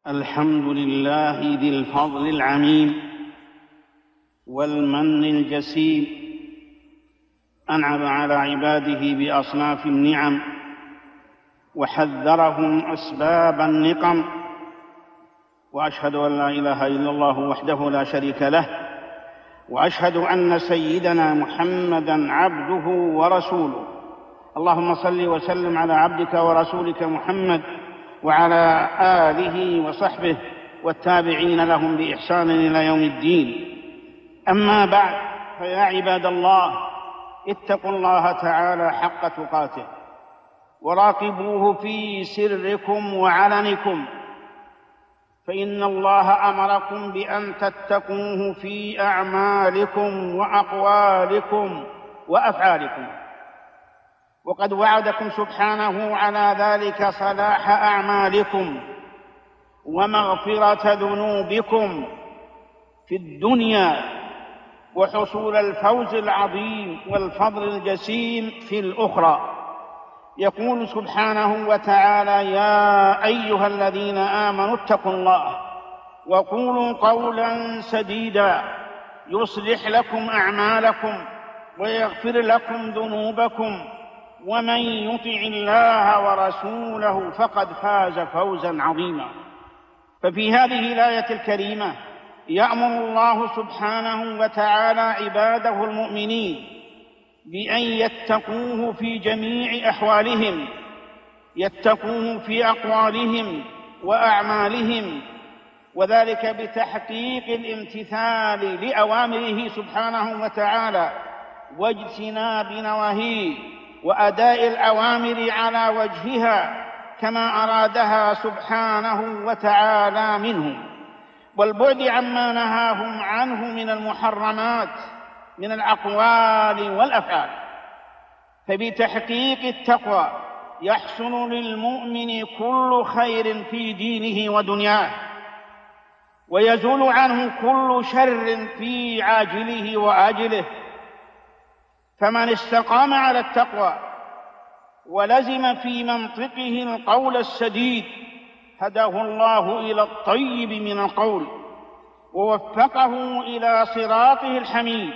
الحمد لله ذي الفضل العميم والمن الجسيم، أنعم على عباده بأصناف النعم وحذرهم أسباب النقم، وأشهد أن لا إله إلا الله وحده لا شريك له، وأشهد أن سيدنا محمدًا عبده ورسوله. اللهم صل وسلم على عبدك ورسولك محمد وعلى آله وصحبه والتابعين لهم بإحسان إلى يوم الدين. أما بعد، فيا عباد الله، اتقوا الله تعالى حق تقاته وراقبوه في سركم وعلنكم، فإن الله أمركم بأن تتقوه في أعمالكم وأقوالكم وأفعالكم، وقد وعدكم سبحانه على ذلك صلاح أعمالكم ومغفرة ذنوبكم في الدنيا وحصول الفوز العظيم والفضل الجسيم في الأخرى. يقول سبحانه وتعالى: يا أيها الذين آمنوا اتقوا الله وقولوا قولا سديدا يصلح لكم أعمالكم ويغفر لكم ذنوبكم، ومن يطع الله ورسوله فقد فاز فوزا عظيما. ففي هذه الآية الكريمة يأمر الله سبحانه وتعالى عباده المؤمنين بأن يتقوه في جميع أحوالهم، يتقوه في أقوالهم وأعمالهم، وذلك بتحقيق الامتثال لأوامره سبحانه وتعالى واجتناب نواهيه، وأداء الأوامر على وجهها كما أرادها سبحانه وتعالى منهم، والبعد عما نهاهم عنه من المحرمات من الأقوال والأفعال. فبتحقيق التقوى يحصل للمؤمن كل خير في دينه ودنياه، ويزول عنه كل شر في عاجله وآجله. فمن استقام على التقوى ولزم في منطقه القول السديد هداه الله إلى الطيب من القول ووفقه إلى صراطه الحميد.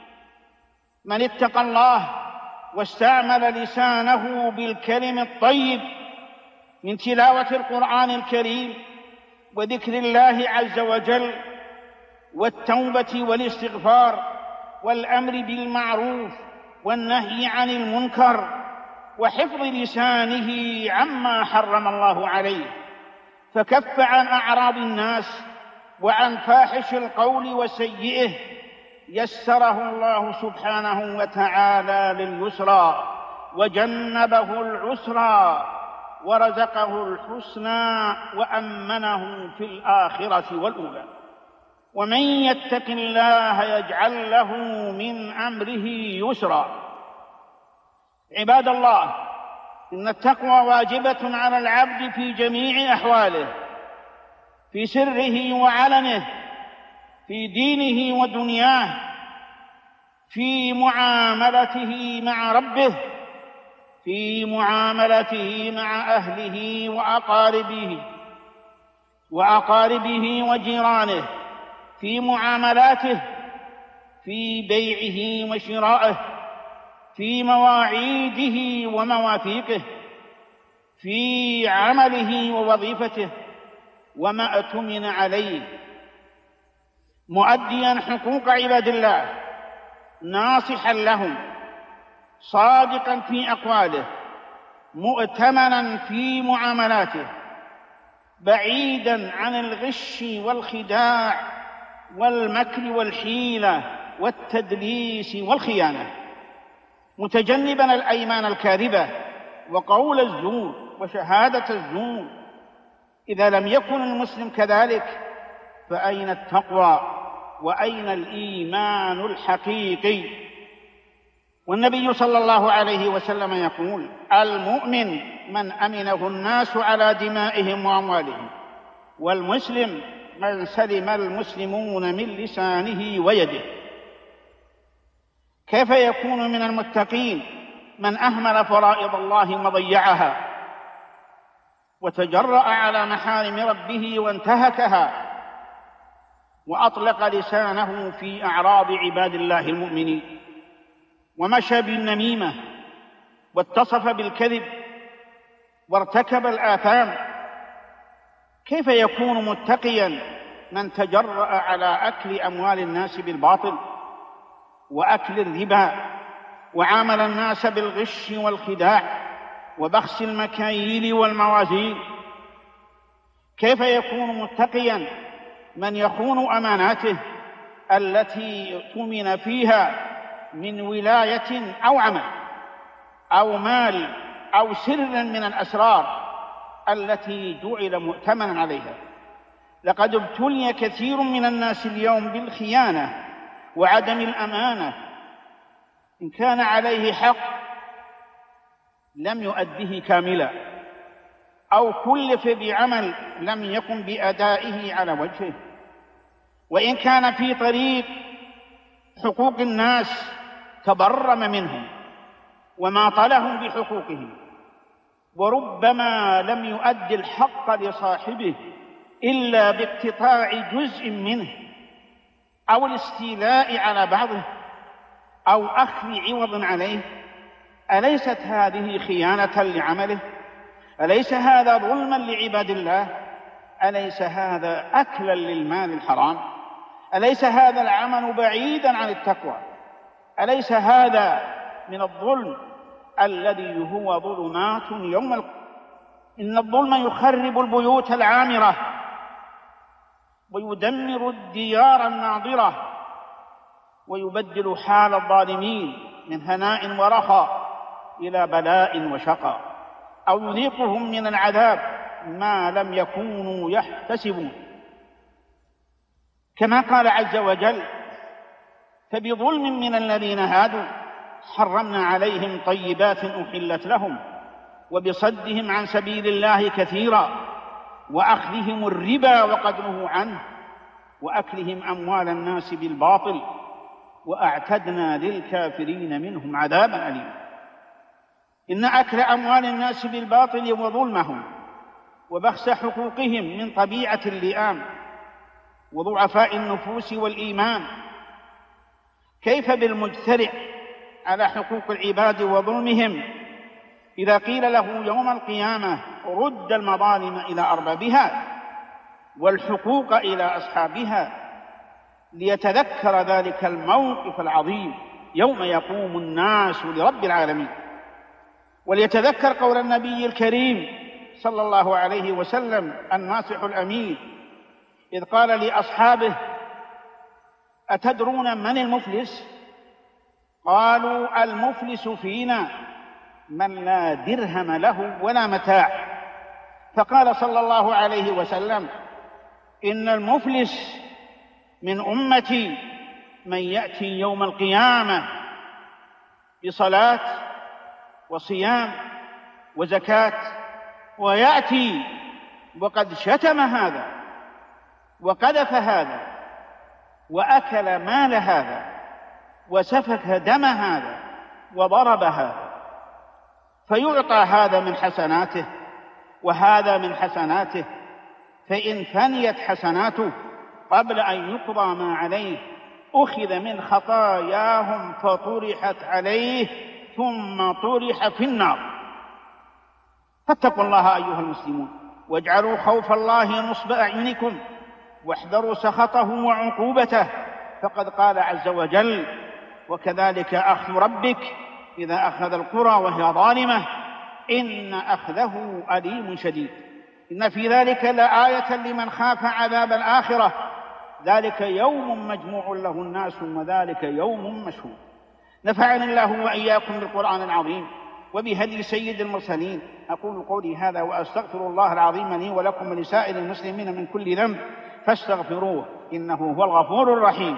من اتقى الله واستعمل لسانه بالكلم الطيب من تلاوة القرآن الكريم وذكر الله عز وجل والتوبة والاستغفار والأمر بالمعروف والنهي عن المنكر وحفظ لسانه عما حرم الله عليه، فكف عن أعراض الناس وعن فاحش القول وسيئه، يسره الله سبحانه وتعالى لليسرى وجنبه العسرى ورزقه الحسنى وأمنه في الآخرة والأولى. ومن يتق الله يجعل له من أمره يسرا. عباد الله، إن التقوى واجبة على العبد في جميع أحواله، في سره وعلنه، في دينه ودنياه، في معاملته مع ربه، في معاملته مع أهله وأقاربه وجيرانه، في معاملاته، في بيعه وشرائه، في مواعيده ومواثيقه، في عمله ووظيفته وما اؤتمن عليه، مؤديا حقوق عباد الله، ناصحا لهم، صادقا في أقواله، مؤتمنا في معاملاته، بعيدا عن الغش والخداع والمكر والحيلة والتدليس والخيانة، متجنبا الأيمان الكاذبة وقول الزور وشهادة الزور. إذا لم يكن المسلم كذلك فأين التقوى وأين الإيمان الحقيقي؟ والنبي صلى الله عليه وسلم يقول: المؤمن من أمنه الناس على دمائهم وأموالهم، والمسلم من سلم المسلمون من لسانه ويده. كيف يكون من المتقين من أهمل فرائض الله وضيعها وتجرأ على محارم ربه وانتهكها، وأطلق لسانه في أعراض عباد الله المؤمنين، ومشى بالنميمة، واتصف بالكذب، وارتكب الآثام، كيف يكون متقيا من تجرأ على أكل أموال الناس بالباطل وأكل الربا، وعامل الناس بالغش والخداع وبخس المكاييل والموازين؟ كيف يكون متقيا من يخون أماناته التي اؤتمن فيها من ولاية أو عمل أو مال أو سر من الأسرار التي جعل مؤتمنا عليها؟ لقد ابتلي كثير من الناس اليوم بالخيانة وعدم الأمانة، إن كان عليه حق لم يؤده كاملا، أو كلف بعمل لم يقم بأدائه على وجهه، وإن كان في طريق حقوق الناس تبرم منهم وماطلهم بحقوقهم، وربما لم يؤد الحق لصاحبه إلا باقتطاع جزء منه أو الاستيلاء على بعضه أو أخذ عوض عليه. أليست هذه خيانة لعمله؟ أليس هذا ظلما لعباد الله؟ أليس هذا أكلا للمال الحرام؟ أليس هذا العمل بعيدا عن التقوى؟ أليس هذا من الظلم الذي هو ظلمات يوم القيامة؟ إن الظلم يخرب البيوت العامرة ويدمر الديار الناضرة، ويبدل حال الظالمين من هناء ورخاء إلى بلاء وشقاء، أو يذيقهم من العذاب ما لم يكونوا يحتسبون. كما قال عز وجل: فبظلم من الذين هادوا حرمنا عليهم طيبات أحلت لهم وبصدهم عن سبيل الله كثيرا وأخذهم الربا وقد نهوا عنه وأكلهم أموال الناس بالباطل وأعتدنا للكافرين منهم عذابا أليما. إن أكل أموال الناس بالباطل وظلمهم وبخس حقوقهم من طبيعة اللئام وضعفاء النفوس والإيمان. كيف بالمجترئ على حقوق العباد وظلمهم إذا قيل له يوم القيامة رد المظالم إلى أربابها والحقوق إلى أصحابها، ليتذكر ذلك الموقف العظيم يوم يقوم الناس لرب العالمين، وليتذكر قول النبي الكريم صلى الله عليه وسلم الناصح الأمين إذ قال لأصحابه: أتدرون من المفلس؟ قالوا: المفلس فينا من لا درهم له ولا متاع. فقال صلى الله عليه وسلم: إن المفلس من أمتي من يأتي يوم القيامة بصلاة وصيام وزكاة، ويأتي وقد شتم هذا وقذف هذا وأكل مال هذا وسفك دم هذا وضرب هذا، فيعطى هذا من حسناته وهذا من حسناته، فإن فنيت حسناته قبل أن يقضى ما عليه أخذ من خطاياهم فطرحت عليه ثم طرح في النار. فاتقوا الله أيها المسلمون، واجعلوا خوف الله نصب أعينكم، واحذروا سخطه وعقوبته، فقد قال عز وجل: وكذلك أخذ ربك إذا أخذ القرى وهي ظالمة إن أخذه أليم شديد. إن في ذلك لآية لمن خاف عذاب الآخرة، ذلك يوم مجموع له الناس وذلك يوم مشهود. نفعني الله وإياكم بالقرآن العظيم وبهدي سيد المرسلين. أقول قولي هذا وأستغفر الله العظيم لي ولكم ولسائر المسلمين من كل ذنب فاستغفروه إنه هو الغفور الرحيم.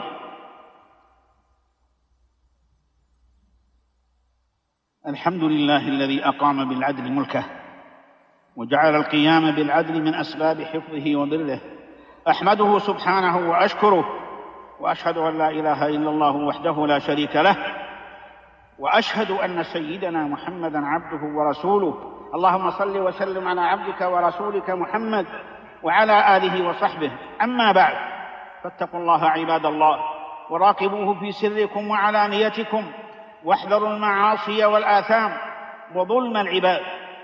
الحمد لله الذي أقام بالعدل ملكه وجعل القيام بالعدل من أسباب حفظه وبره. أحمده سبحانه وأشكره، وأشهد أن لا إله إلا الله وحده لا شريك له، وأشهد أن سيدنا محمدًا عبده ورسوله. اللهم صل وسلم على عبدك ورسولك محمد وعلى آله وصحبه. أما بعد، فاتقوا الله عباد الله، وراقبوه في سركم وعلانيتكم، واحذروا المعاصي والآثام وظلم العباد،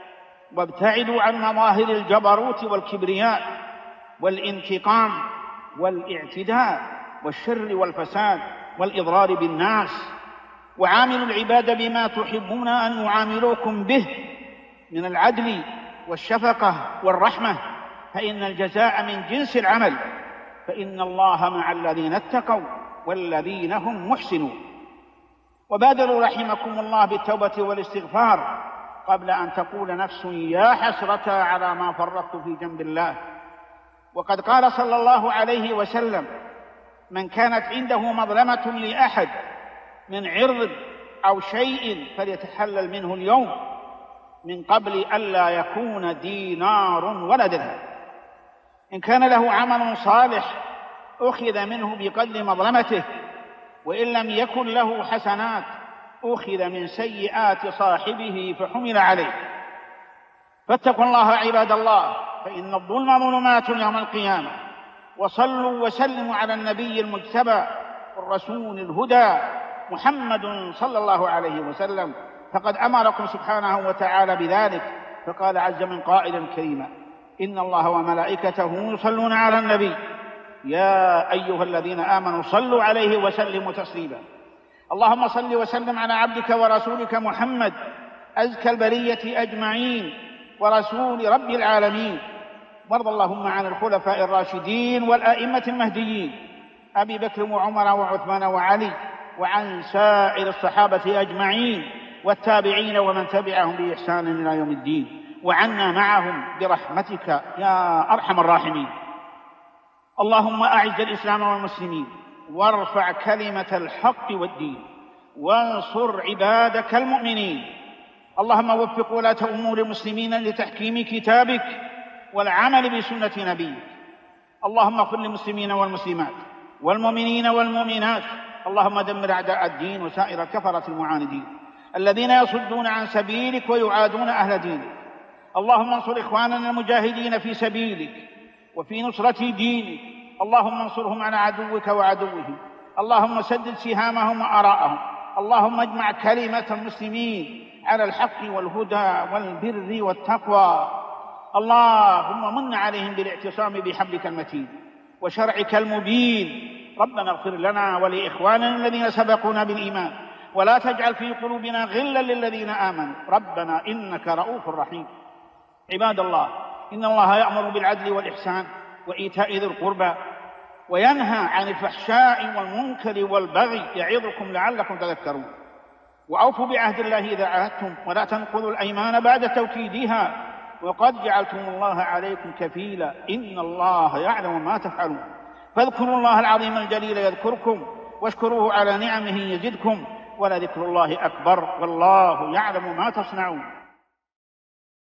وابتعدوا عن مظاهر الجبروت والكبرياء والانتقام والاعتداء والشر والفساد والإضرار بالناس، وعاملوا العباد بما تحبون أن يعاملوكم به من العدل والشفقة والرحمة، فإن الجزاء من جنس العمل، فإن الله مع الذين اتقوا والذين هم محسنون. وبادروا رحمكم الله بالتوبة والاستغفار قبل أن تقول نفس يا حسرة على ما فرطت في جنب الله. وقد قال صلى الله عليه وسلم: من كانت عنده مظلمة لأحد من عرض أو شيء فليتحلل منه اليوم من قبل ألا يكون دينار ولا درهم. إن كان له عمل صالح أخذ منه بقدر مظلمته، وإن لم يكن له حسنات أخذ من سيئات صاحبه فحمل عليه. فاتقوا الله عباد الله، فإن الظلم ظلمات يوم القيامة. وصلوا وسلموا على النبي المجتبى والرسول الهدى محمد صلى الله عليه وسلم، فقد أمركم سبحانه وتعالى بذلك، فقال عز من قائلا كريما: إن الله وملائكته يصلون على النبي يا أيها الذين آمنوا صلوا عليه وسلموا تسليما. اللهم صل وسلم على عبدك ورسولك محمد أزكى البرية أجمعين ورسول رب العالمين. وارض اللهم عن الخلفاء الراشدين والآئمة المهديين أبي بكر وعمر وعثمان وعلي، وعن سائر الصحابة أجمعين والتابعين ومن تبعهم بإحسان إلى يوم الدين، وعنا معهم برحمتك يا أرحم الراحمين. اللهم أعز الإسلام والمسلمين، وارفع كلمة الحق والدين، وانصر عبادك المؤمنين. اللهم وفق ولاة أمور المسلمين لتحكيم كتابك والعمل بسنة نبيك. اللهم اغفر للمسلمين والمسلمات والمؤمنين والمؤمنات. اللهم دمر أعداء الدين وسائر الكفرة المعاندين الذين يصدون عن سبيلك ويعادون أهل دينك. اللهم انصر إخواننا المجاهدين في سبيلك وفي نصرة دينك. اللهم انصرهم على عدوك وعدوهم. اللهم سدد سهامهم وآراءهم. اللهم اجمع كلمة المسلمين على الحق والهدى والبر والتقوى. اللهم من عليهم بالاعتصام بحبلك المتين وشرعك المبين. ربنا اغفر لنا ولإخواننا الذين سبقونا بالإيمان، ولا تجعل في قلوبنا غلا للذين آمنوا ربنا إنك رؤوف رحيم. عباد الله، إن الله يأمر بالعدل والإحسان وإيتاء ذي القربى، وينهى عن الفحشاء والمنكر والبغي، يعظكم لعلكم تذكرون. وأوفوا بعهد الله إذا عاهدتم، ولا تنقضوا الأيمان بعد توكيدها، وقد جعلتم الله عليكم كفيلا، إن الله يعلم ما تفعلون. فاذكروا الله العظيم الجليل يذكركم، واشكروه على نعمه يزدكم، ولذكر الله أكبر، والله يعلم ما تصنعون.